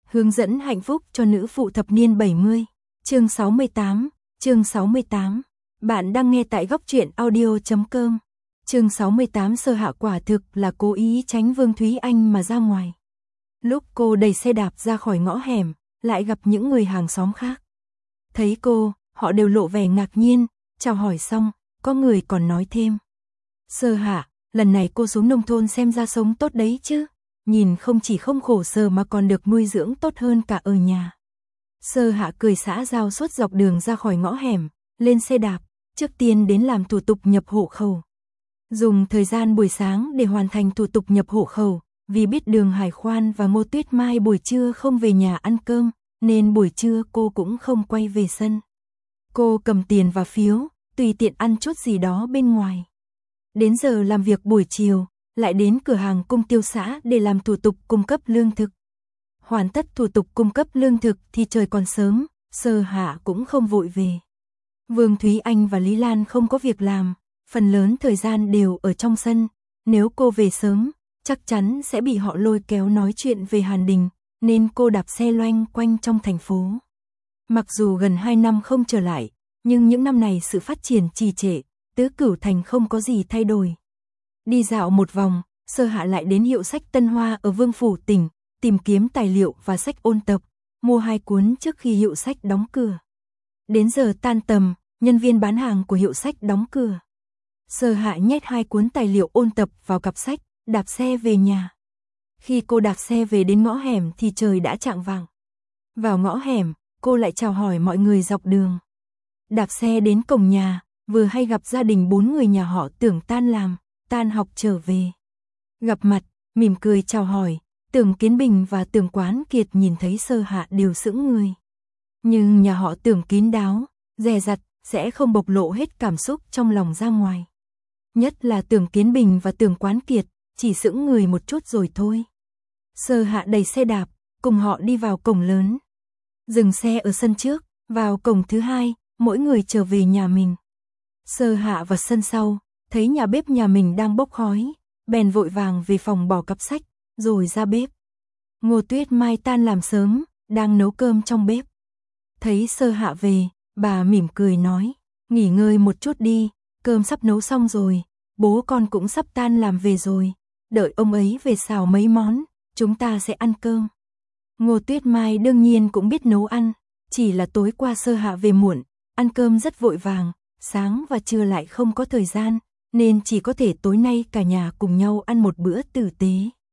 Hướng dẫn hạnh phúc cho nữ phụ thập niên 70. Chương 68. Chương 68. Bạn đang nghe tại góc truyện audio.com. Chương 68. Sơ Hạ quả thực là cố ý tránh Vương Thúy Anh mà ra ngoài. Lúc cô đẩy xe đạp ra khỏi ngõ hẻm, lại gặp những người hàng xóm khác. Thấy cô, họ đều lộ vẻ ngạc nhiên, chào hỏi xong, có người còn nói thêm. Sơ Hạ, lần này cô xuống nông thôn xem ra sống tốt đấy chứ. Nhìn không chỉ không khổ sở mà còn được nuôi dưỡng tốt hơn cả ở nhà. Sơ Hạ cười xã giao suốt dọc đường ra khỏi ngõ hẻm, lên xe đạp, trước tiên đến làm thủ tục nhập hộ khẩu. Dùng thời gian buổi sáng để hoàn thành thủ tục nhập hộ khẩu, vì biết Đường Hải Khoan và Ngô Tuyết Mai buổi trưa không về nhà ăn cơm, nên buổi trưa cô cũng không quay về sân. Cô cầm tiền và phiếu, tùy tiện ăn chút gì đó bên ngoài. Đến giờ làm việc buổi chiều, lại đến cửa hàng Cung Tiêu xã để làm thủ tục cung cấp lương thực. Hoàn tất thủ tục cung cấp lương thực thì trời còn sớm, Sơ Hạ cũng không vội về. Vương Thúy Anh và Lý Lan không có việc làm, phần lớn thời gian đều ở trong sân, nếu cô về sớm, chắc chắn sẽ bị họ lôi kéo nói chuyện về Hàn Đình, nên cô đạp xe loanh quanh trong thành phố. Mặc dù gần 2 năm không trở lại, nhưng những năm này sự phát triển trì trệ, Tứ Cửu Thành không có gì thay đổi. Đi dạo một vòng, Sơ Hạ lại đến hiệu sách Tân Hoa ở Vương Phủ tỉnh, tìm kiếm tài liệu và sách ôn tập, mua 2 cuốn trước khi hiệu sách đóng cửa. Đến giờ tan tầm, nhân viên bán hàng của hiệu sách đóng cửa. Sơ Hạ nhét 2 cuốn tài liệu ôn tập vào cặp sách, đạp xe về nhà. Khi cô đạp xe về đến ngõ hẻm thì trời đã chạng vạng. Vào ngõ hẻm, cô lại chào hỏi mọi người dọc đường. Đạp xe đến cổng nhà, vừa hay gặp gia đình 4 người nhà họ Tưởng tan học trở về. Gặp mặt, mỉm cười chào hỏi, Tưởng Kiến Bình và Tưởng Quán Kiệt nhìn thấy Sơ Hạ đều sững người. Nhưng nhà họ Tưởng kín đáo, dè dặt, sẽ không bộc lộ hết cảm xúc trong lòng ra ngoài. Nhất là Tưởng Kiến Bình và Tưởng Quán Kiệt, chỉ sững người một chút rồi thôi. Sơ Hạ đẩy xe đạp, cùng họ đi vào cổng lớn. Dừng xe ở sân trước, vào cổng thứ hai, mỗi người trở về nhà mình. Sơ Hạ vào sân sau, thấy nhà bếp nhà mình đang bốc khói, bèn vội vàng về phòng bỏ cặp sách, rồi ra bếp. Ngô Tuyết Mai tan làm sớm, đang nấu cơm trong bếp. Thấy Sơ Hạ về, bà mỉm cười nói, nghỉ ngơi một chút đi, cơm sắp nấu xong rồi, bố con cũng sắp tan làm về rồi, đợi ông ấy về xào mấy món, chúng ta sẽ ăn cơm. Ngô Tuyết Mai đương nhiên cũng biết nấu ăn, chỉ là tối qua Sơ Hạ về muộn, ăn cơm rất vội vàng, sáng và trưa lại không có thời gian, nên chỉ có thể tối nay cả nhà cùng nhau ăn một bữa tử tế.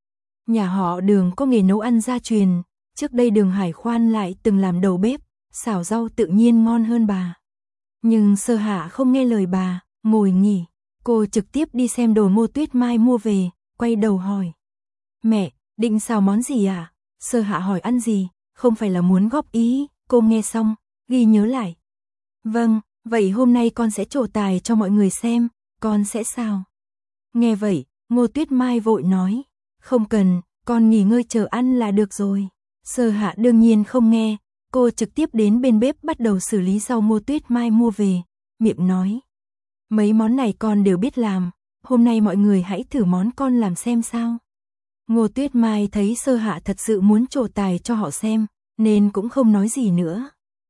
Nhà họ Đường có nghề nấu ăn gia truyền, trước đây Đường Hải Khoan lại từng làm đầu bếp, xào rau tự nhiên ngon hơn bà. Nhưng Sơ Hạ không nghe lời bà, ngồi nghỉ, cô trực tiếp đi xem đồ Ngô Tuyết Mai mua về, quay đầu hỏi. Mẹ, định xào món gì à? Sơ Hạ hỏi ăn gì, không phải là muốn góp ý, cô nghe xong, ghi nhớ lại. Vâng, vậy hôm nay con sẽ trổ tài cho mọi người xem, con sẽ xào. Nghe vậy, Ngô Tuyết Mai vội nói, không cần, con nghỉ ngơi chờ ăn là được rồi. Sơ Hạ đương nhiên không nghe, cô trực tiếp đến bên bếp bắt đầu xử lý rau Ngô Tuyết Mai mua về, miệng nói. Mấy món này con đều biết làm, hôm nay mọi người hãy thử món con làm xem sao. Ngô Tuyết Mai thấy Sơ Hạ thật sự muốn trổ tài cho họ xem, nên cũng không nói gì nữa.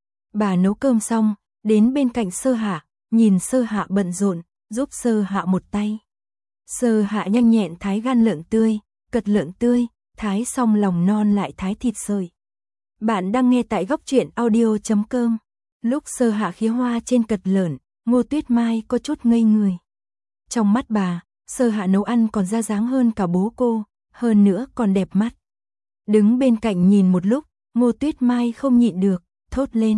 Bà nấu cơm xong, đến bên cạnh Sơ Hạ, nhìn Sơ Hạ bận rộn, giúp Sơ Hạ một tay. Sơ Hạ nhanh nhẹn thái gan lợn tươi, cật lợn tươi, thái xong lòng non lại thái thịt sợi. Bạn đang nghe tại góc truyện audio.com. Lúc Sơ Hạ khía hoa trên cật lợn, Ngô Tuyết Mai có chút ngây người. Trong mắt bà, Sơ Hạ nấu ăn còn ra dáng hơn cả bố cô, hơn nữa còn đẹp mắt. Đứng bên cạnh nhìn một lúc, Ngô Tuyết Mai không nhịn được, thốt lên.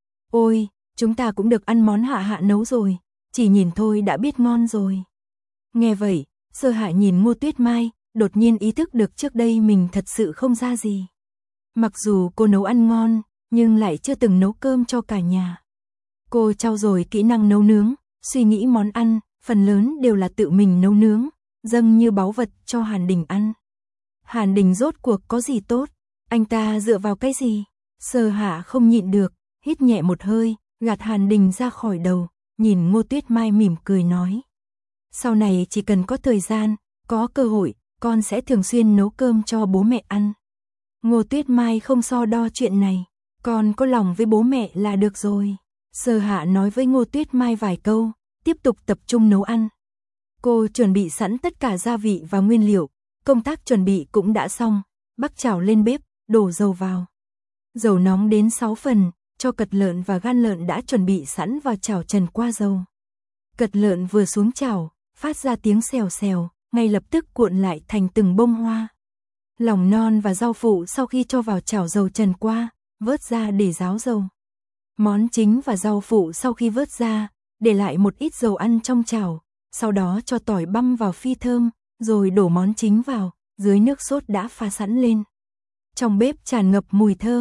Ôi, chúng ta cũng được ăn món Hạ Hạ nấu rồi, chỉ nhìn thôi đã biết ngon rồi. Nghe vậy, Sơ Hạ nhìn Ngô Tuyết Mai, đột nhiên ý thức được trước đây mình thật sự không ra gì. Mặc dù cô nấu ăn ngon, nhưng lại chưa từng nấu cơm cho cả nhà. Cô trau dồi kỹ năng nấu nướng, suy nghĩ món ăn, phần lớn đều là tự mình nấu nướng, dâng như báu vật cho Hàn Đình ăn. Hàn Đình rốt cuộc có gì tốt, anh ta dựa vào cái gì? Sơ Hạ không nhịn được, hít nhẹ một hơi, gạt Hàn Đình ra khỏi đầu, nhìn Ngô Tuyết Mai mỉm cười nói. Sau này chỉ cần có thời gian, có cơ hội, con sẽ thường xuyên nấu cơm cho bố mẹ ăn. Ngô Tuyết Mai không so đo chuyện này, con có lòng với bố mẹ là được rồi. Sơ Hạ nói với Ngô Tuyết Mai vài câu, tiếp tục tập trung nấu ăn. Cô chuẩn bị sẵn tất cả gia vị và nguyên liệu, công tác chuẩn bị cũng đã xong, bắc chảo lên bếp, đổ dầu vào. Dầu nóng đến 6 phần, cho cật lợn và gan lợn đã chuẩn bị sẵn vào chảo trần qua dầu. Cật lợn vừa xuống chảo, phát ra tiếng xèo xèo, ngay lập tức cuộn lại thành từng bông hoa. Lòng non và rau phụ sau khi cho vào chảo dầu trần qua, vớt ra để ráo dầu. Món chính và rau phụ sau khi vớt ra, để lại một ít dầu ăn trong chảo, sau đó cho tỏi băm vào phi thơm, rồi đổ món chính vào, dưới nước sốt đã pha sẵn lên. Trong bếp tràn ngập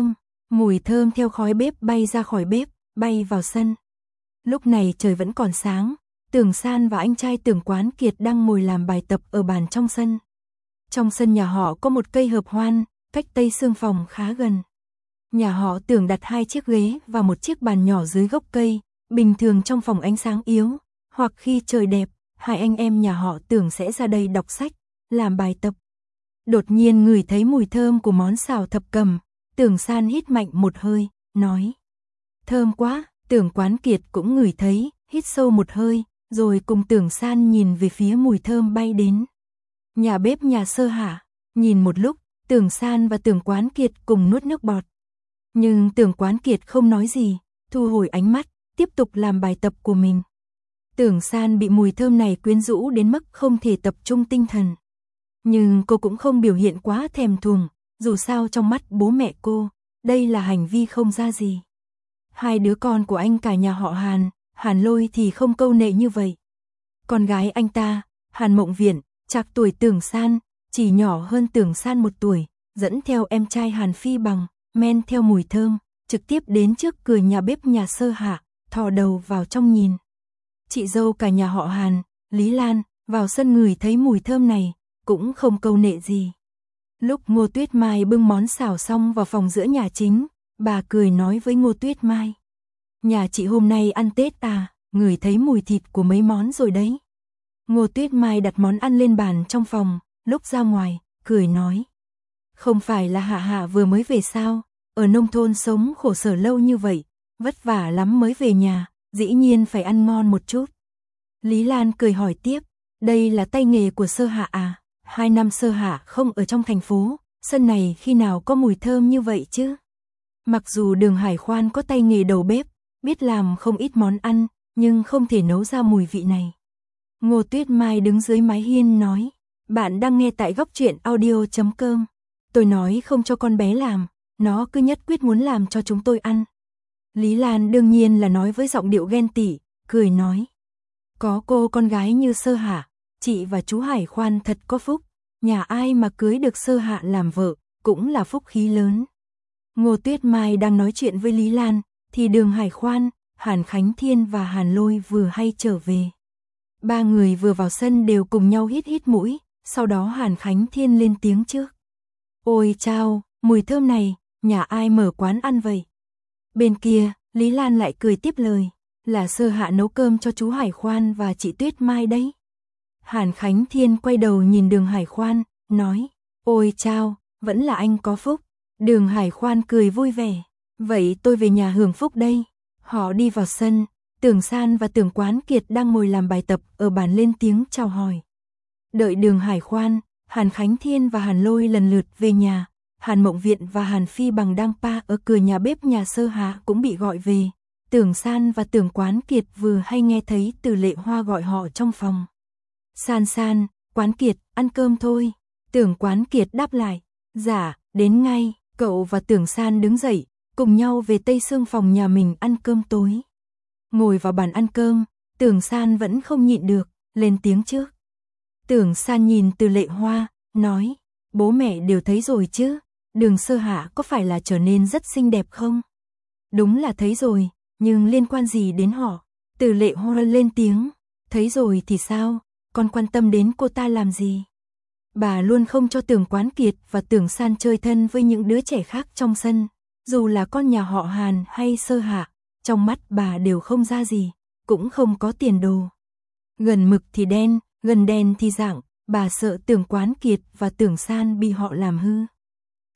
mùi thơm theo khói bếp bay ra khỏi bếp, bay vào sân. Lúc này trời vẫn còn sáng, Tưởng San và anh trai Tưởng Quán Kiệt đang ngồi làm bài tập ở bàn trong sân. Trong sân nhà họ có một cây hợp hoan, cách tây xương phòng khá gần. Nhà họ Tưởng đặt 2 chiếc ghế và một chiếc bàn nhỏ dưới gốc cây, bình thường trong phòng ánh sáng yếu, hoặc khi trời đẹp, hai anh em nhà họ Tưởng sẽ ra đây đọc sách, làm bài tập. Đột nhiên ngửi thấy mùi thơm của món xào thập cẩm, Tưởng San hít mạnh một hơi, nói: "Thơm quá." Tưởng Quán Kiệt cũng ngửi thấy, hít sâu một hơi, rồi cùng Tưởng San nhìn về phía mùi thơm bay đến. Nhà bếp nhà Sơ Hạ, nhìn một lúc, Tưởng San và Tưởng Quán Kiệt cùng nuốt nước bọt. Nhưng Tưởng Quán Kiệt không nói gì, thu hồi ánh mắt, tiếp tục làm bài tập của mình. Tưởng San bị mùi thơm này quyến rũ đến mức không thể tập trung tinh thần. Nhưng cô cũng không biểu hiện quá thèm thuồng, dù sao trong mắt bố mẹ cô, đây là hành vi không ra gì. Hai đứa con của anh cả nhà họ Hàn, Hàn Lôi thì không câu nệ như vậy. Con gái anh ta, Hàn Mộng Viễn, trạc tuổi Tưởng San, chỉ nhỏ hơn Tưởng San 1 tuổi, dẫn theo em trai Hàn Phi Bằng, men theo mùi thơm, trực tiếp đến trước cửa nhà bếp nhà Sơ Hạ, thò đầu vào trong nhìn. Chị dâu cả nhà họ Hàn, Lý Lan, vào sân ngửi thấy mùi thơm này, cũng không câu nệ gì. Lúc Ngô Tuyết Mai bưng món xào xong vào phòng giữa nhà chính, bà cười nói với Ngô Tuyết Mai: "Nhà chị hôm nay ăn Tết à, ngửi thấy mùi thịt của mấy món rồi đấy." Ngô Tuyết Mai đặt món ăn lên bàn trong phòng, lúc ra ngoài, cười nói: "Không phải là Hạ Hạ vừa mới về sao, ở nông thôn sống khổ sở lâu như vậy, vất vả lắm mới về nhà, dĩ nhiên phải ăn ngon một chút." Lý Lan cười hỏi tiếp: "Đây là tay nghề của Sơ Hạ à? 2 năm Sơ Hạ không ở trong thành phố, sân này khi nào có mùi thơm như vậy chứ?" Mặc dù Đường Hải Khoan có tay nghề đầu bếp, biết làm không ít món ăn, nhưng không thể nấu ra mùi vị này. Ngô Tuyết Mai đứng dưới mái hiên nói: "Bạn đang nghe tại Góc Truyện Audio.com. Tôi nói không cho con bé làm, nó cứ nhất quyết muốn làm cho chúng tôi ăn." Lý Lan đương nhiên là nói với giọng điệu ghen tị, cười nói: "Có cô con gái như Sơ Hạ, chị và chú Hải Khoan thật có phúc, nhà ai mà cưới được Sơ Hạ làm vợ, cũng là phúc khí lớn." Ngô Tuyết Mai đang nói chuyện với Lý Lan, thì Đường Hải Khoan, Hàn Khánh Thiên và Hàn Lôi vừa hay trở về. 3 người vừa vào sân đều cùng nhau hít hít mũi, sau đó Hàn Khánh Thiên lên tiếng trước: "Ôi chao, mùi thơm này, nhà ai mở quán ăn vậy?" Bên kia, Lý Lan lại cười tiếp lời: "Là Sơ Hạ nấu cơm cho chú Hải Khoan và chị Tuyết Mai đấy." Hàn Khánh Thiên quay đầu nhìn Đường Hải Khoan, nói: "Ôi chao, vẫn là anh có phúc." Đường Hải Khoan cười vui vẻ: "Vậy tôi về nhà hưởng phúc đây." Họ đi vào sân, Tưởng San và Tưởng Quán Kiệt đang ngồi làm bài tập ở bàn lên tiếng chào hỏi. Đợi Đường Hải Khoan, Hàn Khánh Thiên và Hàn Lôi lần lượt về nhà, Hàn Mộng Viễn và Hàn Phi Bằng đang pa ở cửa nhà bếp nhà Sơ Hạ cũng bị gọi về. Tưởng San và Tưởng Quán Kiệt vừa hay nghe thấy Từ Lệ Hoa gọi họ trong phòng. "San San, Quán Kiệt, ăn cơm thôi." Tưởng Quán Kiệt đáp lại: "Dạ, đến ngay." Cậu và Tưởng San đứng dậy, cùng nhau về tây xương phòng nhà mình ăn cơm tối. Ngồi vào bàn ăn cơm, Tưởng San vẫn không nhịn được, lên tiếng trước. Tưởng San nhìn Từ Lệ Hoa, nói: "Bố mẹ đều thấy rồi chứ, Đường Sơ Hạ có phải là trở nên rất xinh đẹp không?" "Đúng là thấy rồi, nhưng liên quan gì đến họ?" Từ Lệ Hoa lên tiếng: "Thấy rồi thì sao, con quan tâm đến cô ta làm gì?" Bà luôn không cho Tưởng Quán Kiệt và Tưởng San chơi thân với những đứa trẻ khác trong sân, dù là con nhà họ Hàn hay Sơ Hạ, trong mắt bà đều không ra gì, cũng không có tiền đồ. Gần mực thì đen, gần đen thì rạng, bà sợ Tưởng Quán Kiệt và Tưởng San bị họ làm hư.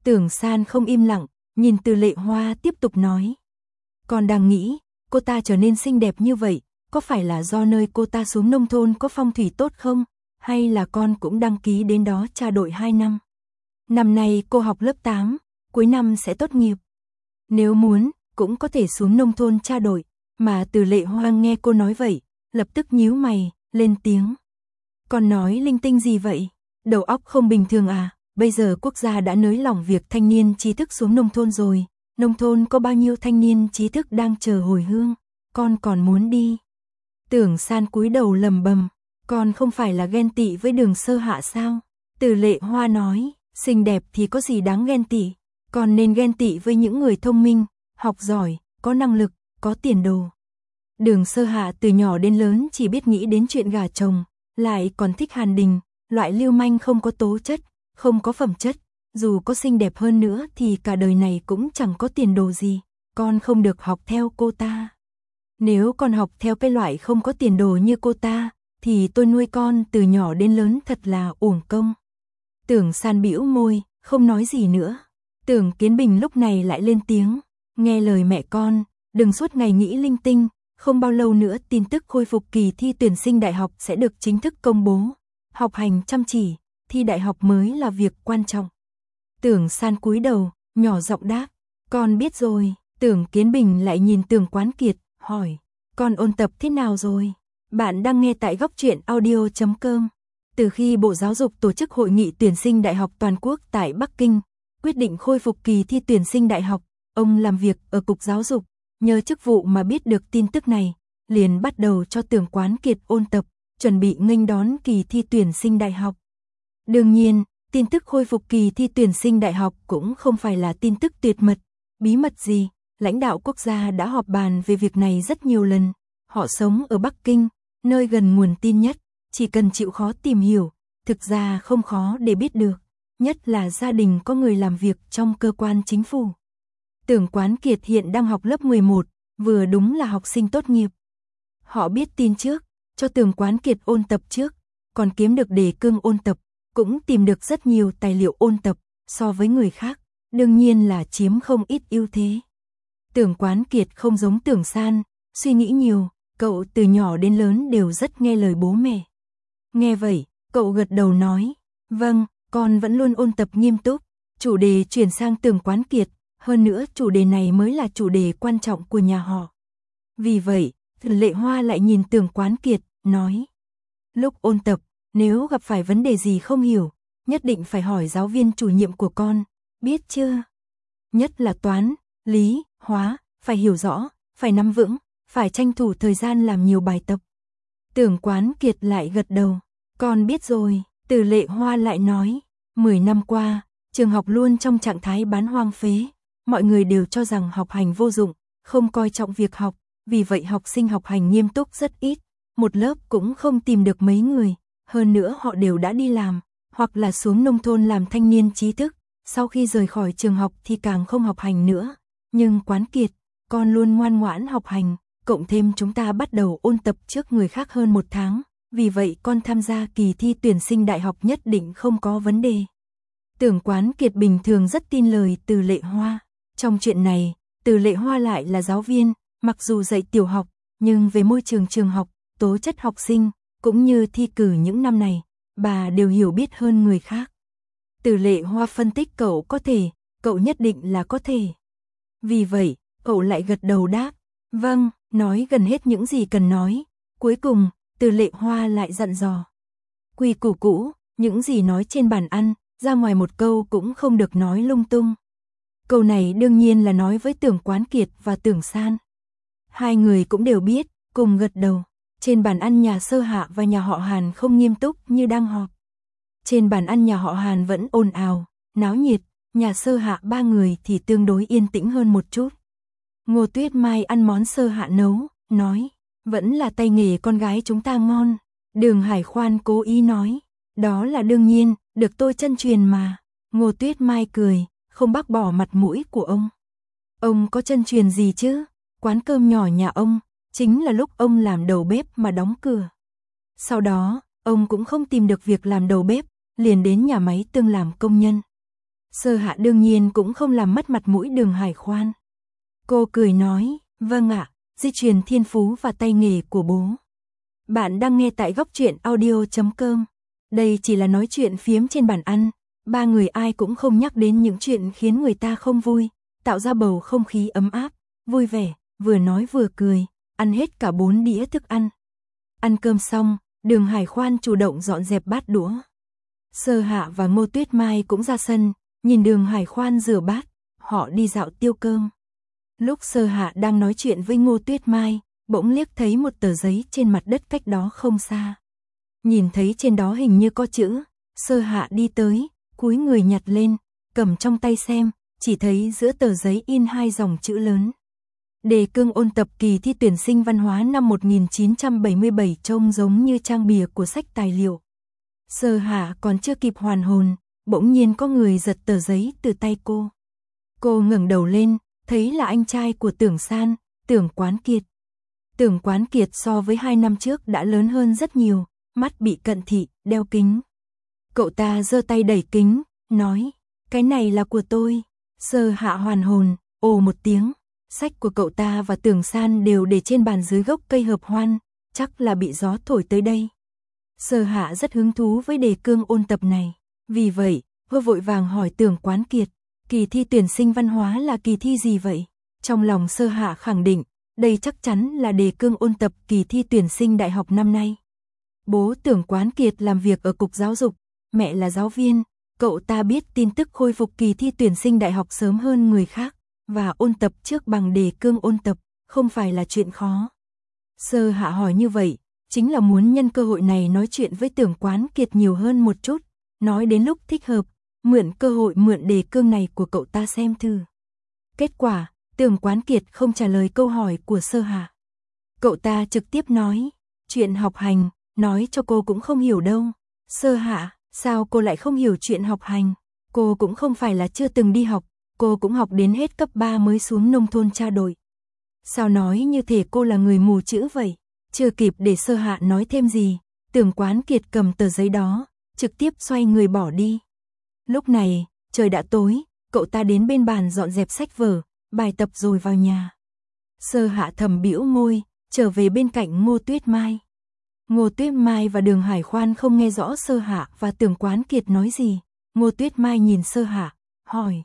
Tưởng San không im lặng, nhìn Từ Lệ Hoa tiếp tục nói. Con đang nghĩ, cô ta trở nên xinh đẹp như vậy, có phải là do nơi cô ta xuống nông thôn có phong thủy tốt không? Hay là con cũng đăng ký đến đó tra đội 2 năm? Năm nay cô học lớp 8, cuối năm sẽ tốt nghiệp. Nếu muốn, cũng có thể xuống nông thôn tra đội. Mà Từ Lệ Hoa nghe cô nói vậy, lập tức nhíu mày, lên tiếng. Con nói linh tinh gì vậy? Đầu óc không bình thường à? Bây giờ quốc gia đã nới lỏng việc thanh niên trí thức xuống nông thôn rồi. Nông thôn có bao nhiêu thanh niên trí thức đang chờ hồi hương, con còn muốn đi. Tưởng San cúi đầu lầm bầm, con không phải là ghen tị với Đường Sơ Hạ sao? Từ Lệ Hoa nói, xinh đẹp thì có gì đáng ghen tị, còn nên ghen tị với những người thông minh, học giỏi, có năng lực, có tiền đồ. Đường Sơ Hạ từ nhỏ đến lớn chỉ biết nghĩ đến chuyện gả chồng, lại còn thích Hàn Đình, loại lưu manh không có tố chất, không có phẩm chất, dù có xinh đẹp hơn nữa thì cả đời này cũng chẳng có tiền đồ gì, con không được học theo cô ta. Nếu con học theo cái loại không có tiền đồ như cô ta, thì tôi nuôi con từ nhỏ đến lớn thật là uổng công. Tưởng San bĩu môi, không nói gì nữa. Tưởng Kiến Bình lúc này lại lên tiếng, nghe lời mẹ con, đừng suốt ngày nghĩ linh tinh, không bao lâu nữa tin tức khôi phục kỳ thi tuyển sinh đại học sẽ được chính thức công bố. Học hành chăm chỉ, thi đại học mới là việc quan trọng. Tưởng San cúi đầu, nhỏ giọng đáp, con biết rồi. Tưởng Kiến Bình lại nhìn Tưởng Quán Kiệt, hỏi, con ôn tập thế nào rồi? Bạn đang nghe tại Góc Truyện Audio.com. Từ khi Bộ Giáo dục tổ chức hội nghị tuyển sinh đại học toàn quốc tại Bắc Kinh, quyết định khôi phục kỳ thi tuyển sinh đại học, ông làm việc ở Cục Giáo dục, nhờ chức vụ mà biết được tin tức này, liền bắt đầu cho Tưởng Quán Kiệt ôn tập, chuẩn bị nghênh đón kỳ thi tuyển sinh đại học. Đương nhiên, tin tức khôi phục kỳ thi tuyển sinh đại học cũng không phải là tin tức tuyệt mật, bí mật gì, lãnh đạo quốc gia đã họp bàn về việc này rất nhiều lần. Họ sống ở Bắc Kinh, nơi gần nguồn tin nhất, chỉ cần chịu khó tìm hiểu, thực ra không khó để biết được, nhất là gia đình có người làm việc trong cơ quan chính phủ. Tưởng Quán Kiệt hiện đang học lớp 11, vừa đúng là học sinh tốt nghiệp. Họ biết tin trước, cho Tưởng Quán Kiệt ôn tập trước, còn kiếm được đề cương ôn tập, cũng tìm được rất nhiều tài liệu ôn tập, so với người khác, đương nhiên là chiếm không ít ưu thế. Tưởng Quán Kiệt không giống Tưởng San, suy nghĩ nhiều, cậu từ nhỏ đến lớn đều rất nghe lời bố mẹ. Nghe vậy, cậu gật đầu nói, vâng, con vẫn luôn ôn tập nghiêm túc. Chủ đề chuyển sang Tưởng Quán Kiệt, hơn nữa chủ đề này mới là chủ đề quan trọng của nhà họ. Vì vậy, Từ Lệ Hoa lại nhìn Tưởng Quán Kiệt, nói, lúc ôn tập, nếu gặp phải vấn đề gì không hiểu, nhất định phải hỏi giáo viên chủ nhiệm của con, biết chưa? Nhất là toán, lý, hóa, phải hiểu rõ, phải nắm vững, phải tranh thủ thời gian làm nhiều bài tập. Tưởng Quán Kiệt lại gật đầu, con biết rồi. Từ Lệ Hoa lại nói, 10 năm qua, trường học luôn trong trạng thái bán hoang phế, mọi người đều cho rằng học hành vô dụng, không coi trọng việc học, vì vậy học sinh học hành nghiêm túc rất ít, một lớp cũng không tìm được mấy người, hơn nữa họ đều đã đi làm, hoặc là xuống nông thôn làm thanh niên trí thức, sau khi rời khỏi trường học thì càng không học hành nữa. Nhưng Quán Kiệt, con luôn ngoan ngoãn học hành, cộng thêm chúng ta bắt đầu ôn tập trước người khác hơn 1 tháng, vì vậy con tham gia kỳ thi tuyển sinh đại học nhất định không có vấn đề. Tưởng Quán Kiệt bình thường rất tin lời Từ Lệ Hoa. Trong chuyện này, Từ Lệ Hoa lại là giáo viên, mặc dù dạy tiểu học, nhưng về môi trường trường học, tố chất học sinh, cũng như thi cử những năm này, bà đều hiểu biết hơn người khác. Từ Lệ Hoa phân tích cậu có thể, cậu nhất định là có thể. Vì vậy, cậu lại gật đầu đáp, vâng, nói gần hết những gì cần nói. Cuối cùng, Từ Lệ Hoa lại dặn dò. Quy củ cũ, những gì nói trên bàn ăn, ra ngoài một câu cũng không được nói lung tung. Câu này đương nhiên là nói với Tưởng Quán Kiệt và Tưởng San. Hai người cũng đều biết, cùng gật đầu. Trên bàn ăn nhà Sơ Hạ và nhà họ Hàn không nghiêm túc như đang họp. Trên bàn ăn nhà họ Hàn vẫn ồn ào, náo nhiệt, nhà Sơ Hạ 3 người thì tương đối yên tĩnh hơn một chút. Ngô Tuyết Mai ăn món Sơ Hạ nấu, nói, vẫn là tay nghề con gái chúng ta ngon. Đường Hải Khoan cố ý nói, đó là đương nhiên, được tôi chân truyền mà. Ngô Tuyết Mai cười, không bác bỏ mặt mũi của ông. Ông có chân truyền gì chứ? Quán cơm nhỏ nhà ông, chính là lúc ông làm đầu bếp mà đóng cửa. Sau đó, ông cũng không tìm được việc làm đầu bếp, liền đến nhà máy tương làm công nhân. Sơ Hạ đương nhiên cũng không làm mất mặt mũi Đường Hải Khoan. Cô cười nói, vâng ạ, di truyền thiên phú và tay nghề của bố. Bạn đang nghe tại góc truyện audio.com. Đây chỉ là nói chuyện phiếm trên bàn ăn, ba người ai cũng không nhắc đến những chuyện khiến người ta không vui, tạo ra bầu không khí ấm áp, vui vẻ, vừa nói vừa cười, ăn hết cả 4 đĩa thức ăn. Ăn cơm xong, Đường Hải Khoan chủ động dọn dẹp bát đũa. Sơ Hạ và Ngô Tuyết Mai cũng ra sân, nhìn Đường Hải Khoan rửa bát, họ đi dạo tiêu cơm. Lúc Sơ Hạ đang nói chuyện với Ngô Tuyết Mai, bỗng liếc thấy một tờ giấy trên mặt đất cách đó không xa. Nhìn thấy trên đó hình như có chữ, Sơ Hạ đi tới, cúi người nhặt lên, cầm trong tay xem, chỉ thấy giữa tờ giấy in 2 dòng chữ lớn. Đề cương ôn tập kỳ thi tuyển sinh văn hóa năm 1977 trông giống như trang bìa của sách tài liệu. Sơ Hạ còn chưa kịp hoàn hồn, bỗng nhiên có người giật tờ giấy từ tay cô. Cô ngẩng đầu lên, thấy là anh trai của Tưởng San, Tưởng Quán Kiệt. Tưởng Quán Kiệt so với 2 năm trước đã lớn hơn rất nhiều, mắt bị cận thị, đeo kính. Cậu ta giơ tay đẩy kính, nói, cái này là của tôi. Sơ Hạ hoàn hồn, ồ một tiếng, sách của cậu ta và Tưởng San đều để trên bàn dưới gốc cây hợp hoan, chắc là bị gió thổi tới đây. Sơ Hạ rất hứng thú với đề cương ôn tập này, vì vậy, cô vội vàng hỏi Tưởng Quán Kiệt, kỳ thi tuyển sinh văn hóa là kỳ thi gì vậy? Trong lòng Sơ Hạ khẳng định, đây chắc chắn là đề cương ôn tập kỳ thi tuyển sinh đại học năm nay. Bố Tưởng Quán Kiệt làm việc ở cục giáo dục, mẹ là giáo viên, cậu ta biết tin tức khôi phục kỳ thi tuyển sinh đại học sớm hơn người khác, và ôn tập trước bằng đề cương ôn tập, không phải là chuyện khó. Sơ Hạ hỏi như vậy, chính là muốn nhân cơ hội này nói chuyện với Tưởng Quán Kiệt nhiều hơn một chút, nói đến lúc thích hợp, mượn cơ hội mượn đề cương này của cậu ta xem thử. Kết quả, Tưởng Quán Kiệt không trả lời câu hỏi của Sơ Hạ. Cậu ta trực tiếp nói, chuyện học hành, nói cho cô cũng không hiểu đâu. Sơ Hạ, sao cô lại không hiểu chuyện học hành? Cô cũng không phải là chưa từng đi học, cô cũng học đến hết cấp 3 mới xuống nông thôn tra đội. Sao nói như thể cô là người mù chữ vậy? Chưa kịp để Sơ Hạ nói thêm gì, Tưởng Quán Kiệt cầm tờ giấy đó, trực tiếp xoay người bỏ đi. Lúc này, trời đã tối, cậu ta đến bên bàn dọn dẹp sách vở, bài tập rồi vào nhà. Sơ Hạ thầm bĩu môi, trở về bên cạnh Ngô Tuyết Mai. Ngô Tuyết Mai và Đường Hải Khoan không nghe rõ Sơ Hạ và Tưởng Quán Kiệt nói gì. Ngô Tuyết Mai nhìn Sơ Hạ, hỏi,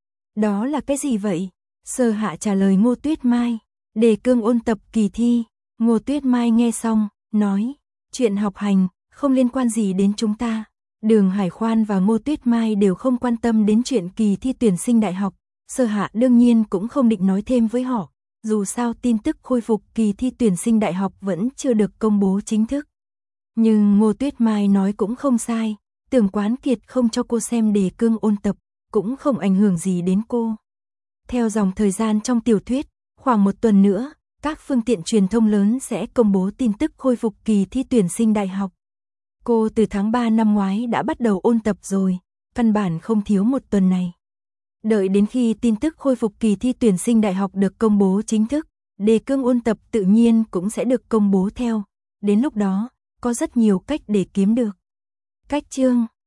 đó là cái gì vậy? Sơ Hạ trả lời Ngô Tuyết Mai, đề cương ôn tập kỳ thi. Ngô Tuyết Mai nghe xong, nói, chuyện học hành, không liên quan gì đến chúng ta. Đường Hải Khoan và Ngô Tuyết Mai đều không quan tâm đến chuyện kỳ thi tuyển sinh đại học. Sơ Hạ đương nhiên cũng không định nói thêm với họ, dù sao tin tức khôi phục kỳ thi tuyển sinh đại học vẫn chưa được công bố chính thức. Nhưng Ngô Tuyết Mai nói cũng không sai, Tưởng Quán Kiệt không cho cô xem đề cương ôn tập, cũng không ảnh hưởng gì đến cô. Theo dòng thời gian trong tiểu thuyết, khoảng 1 tuần nữa, các phương tiện truyền thông lớn sẽ công bố tin tức khôi phục kỳ thi tuyển sinh đại học. Cô từ tháng 3 năm ngoái đã bắt đầu ôn tập rồi, căn bản không thiếu 1 tuần này. Đợi đến khi tin tức khôi phục kỳ thi tuyển sinh đại học được công bố chính thức, đề cương ôn tập tự nhiên cũng sẽ được công bố theo. Đến lúc đó, có rất nhiều cách để kiếm được. Cách chương